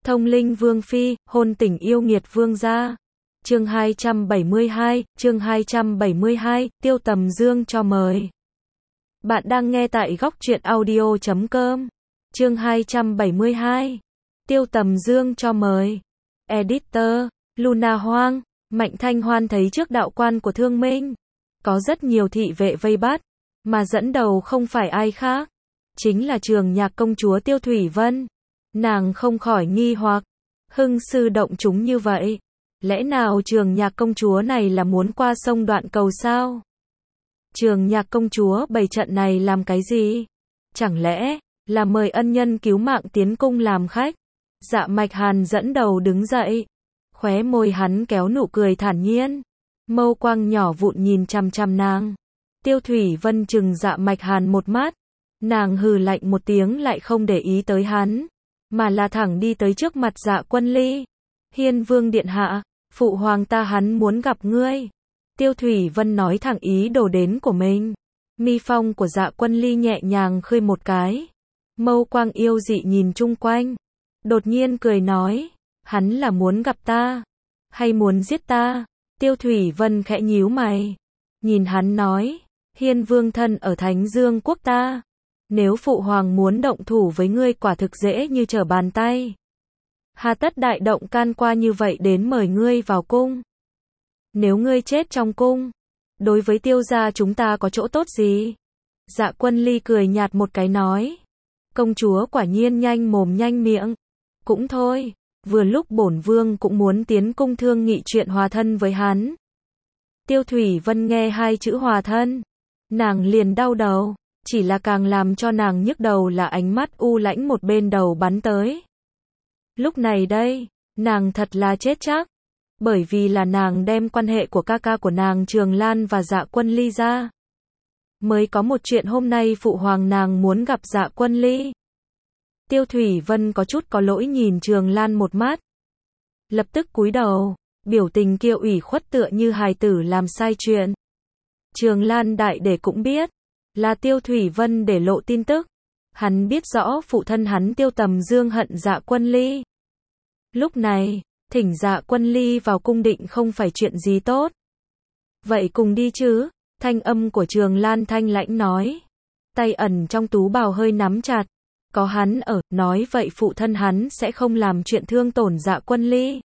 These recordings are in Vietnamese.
Thông linh vương phi, hôn tình yêu nghiệt vương gia. Chương 272, Tiêu Tầm Dương cho mời. Bạn đang nghe tại góc truyện audio.com. Chương 272. Tiêu Tầm Dương cho mời. Editor, Luna Hoang. Mạnh Thanh Hoan thấy trước đạo quan của Thương Minh, có rất nhiều thị vệ vây bắt, mà dẫn đầu không phải ai khác, chính là Trường Nhạc công chúa Tiêu Thủy Vân. Nàng không khỏi nghi hoặc, hưng sư động chúng như vậy, lẽ nào Trường Nhạc công chúa này là muốn qua sông Đoạn Cầu sao? Trường Nhạc công chúa bày trận này làm cái gì? Chẳng lẽ là mời ân nhân cứu mạng tiến cung làm khách? Dạ Mạch Hàn dẫn đầu đứng dậy, khóe môi hắn kéo nụ cười thản nhiên, mâu quang nhỏ vụn nhìn chằm chằm nàng. Tiêu Thủy Vân chừng Dạ Mạch Hàn một mắt, nàng hừ lạnh một tiếng lại không để ý tới hắn, mà là thẳng đi tới trước mặt Dạ Quân Ly. Hiên Vương điện hạ, phụ hoàng ta hắn muốn gặp ngươi. Tiêu Thủy Vân nói thẳng ý đồ đến của mình. Mi phong của Dạ Quân Ly nhẹ nhàng khơi một cái, mâu quang yêu dị nhìn chung quanh, đột nhiên cười nói, hắn là muốn gặp ta, hay muốn giết ta? Tiêu Thủy Vân khẽ nhíu mày, nhìn hắn nói, Hiên Vương thân ở Thánh Dương quốc ta, nếu phụ hoàng muốn động thủ với ngươi quả thực dễ như trở bàn tay. Hà tất đại động can qua như vậy đến mời ngươi vào cung? Nếu ngươi chết trong cung, đối với Tiêu gia chúng ta có chỗ tốt gì? Dạ Quân Ly cười nhạt một cái nói, công chúa quả nhiên nhanh mồm nhanh miệng. Cũng thôi, vừa lúc bổn vương cũng muốn tiến cung thương nghị chuyện hòa thân với hắn. Tiêu Thủy Vân nghe hai chữ hòa thân, nàng liền đau đầu, chỉ là càng làm cho nàng nhức đầu là ánh mắt u lãnh một bên đầu bắn tới. Lúc này đây, nàng thật là chết chắc, bởi vì là nàng đem quan hệ của ca ca của nàng Trường Lan và Dạ Quân Ly ra, mới có một chuyện hôm nay phụ hoàng nàng muốn gặp Dạ Quân Ly. Tiêu Thủy Vân có chút có lỗi nhìn Trường Lan một mắt, lập tức cúi đầu, biểu tình kia ủy khuất tựa như hài tử làm sai chuyện. Trường Lan đại để cũng biết, là Tiêu Thủy Vân để lộ tin tức, hắn biết rõ phụ thân hắn Tiêu Tầm Dương hận Dạ Quân Ly. Lúc này, thỉnh Dạ Quân Ly vào cung định không phải chuyện gì tốt. Vậy cùng đi chứ? Thanh âm của Trường Lan thanh lãnh nói, tay ẩn trong tú bào hơi nắm chặt. Có hắn ở, nói vậy phụ thân hắn sẽ không làm chuyện thương tổn Dạ Quân Ly.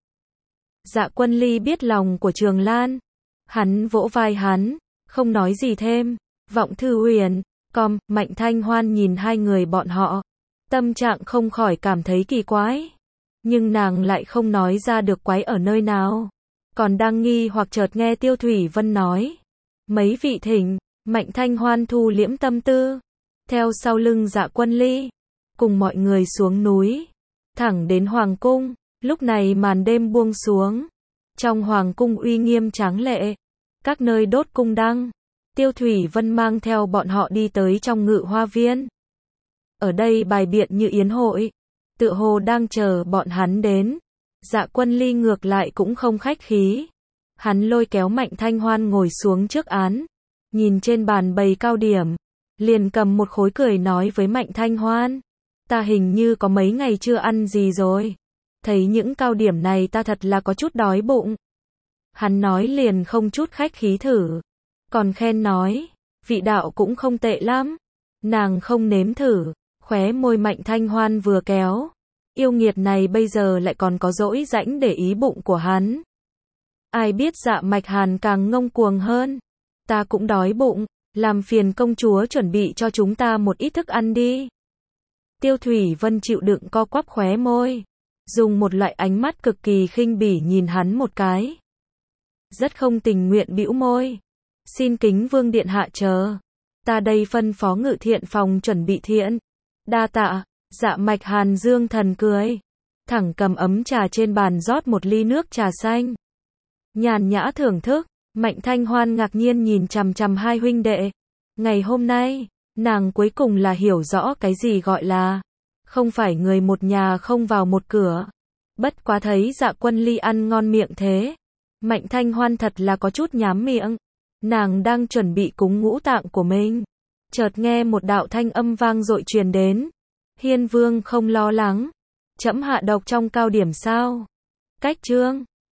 Dạ Quân Ly biết lòng của Trường Lan, hắn vỗ vai hắn, không nói gì thêm. Vọng Thư Huyền, Mạnh Thanh Hoan nhìn hai người bọn họ, tâm trạng không khỏi cảm thấy kỳ quái, nhưng nàng lại không nói ra được quái ở nơi nào. Còn đang nghi hoặc chợt nghe Tiêu Thủy Vân nói, mấy vị thỉnh. Mạnh Thanh Hoan thu liễm tâm tư, theo sau lưng Dạ Quân Ly, cùng mọi người xuống núi, thẳng đến hoàng cung. Lúc này màn đêm buông xuống, trong hoàng cung uy nghiêm tráng lệ, các nơi đốt cung đăng. Tiêu Thủy Vân mang theo bọn họ đi tới trong Ngự Hoa Viên. Ở đây bài biện như yến hội, tựa hồ đang chờ bọn hắn đến. Dạ Quân Ly ngược lại cũng không khách khí, hắn lôi kéo Mạnh Thanh Hoan ngồi xuống trước án, nhìn trên bàn bày cao điểm, liền cầm một khối cười nói với Mạnh Thanh Hoan, ta hình như có mấy ngày chưa ăn gì rồi, thấy những cao điểm này ta thật là có chút đói bụng. Hắn nói liền không chút khách khí thử, còn khen nói, vị đạo cũng không tệ lắm. Nàng không nếm thử, khóe môi Mạnh Thanh Hoan vừa kéo, yêu nghiệt này bây giờ lại còn có dỗi rãnh để ý bụng của hắn. Ai biết Dạ Mạch Hàn càng ngông cuồng hơn, ta cũng đói bụng, làm phiền công chúa chuẩn bị cho chúng ta một ít thức ăn đi. Tiêu Thủy Vân chịu đựng co quắp khóe môi, dùng một loại ánh mắt cực kỳ khinh bỉ nhìn hắn một cái, rất không tình nguyện bĩu môi, xin kính Vương điện hạ chờ, ta đây phân phó Ngự Thiện phòng chuẩn bị thiện. Đa tạ. Dạ Mạch Hàn dương thần cười, thẳng cầm ấm trà trên bàn rót một ly nước trà xanh, nhàn nhã thưởng thức. Mạnh Thanh Hoan ngạc nhiên nhìn chằm chằm hai huynh đệ. Ngày hôm nay, nàng cuối cùng là hiểu rõ cái gì gọi là không phải người một nhà không vào một cửa. Bất quá thấy Dạ Quân Ly ăn ngon miệng thế, Mạnh Thanh Hoan thật là có chút nhám miệng. Nàng đang chuẩn bị cúng ngũ tạng của mình, chợt nghe một đạo thanh âm vang dội truyền đến. Hiên Vương không lo lắng, Trẫm hạ độc trong cao điểm sao? Cách chương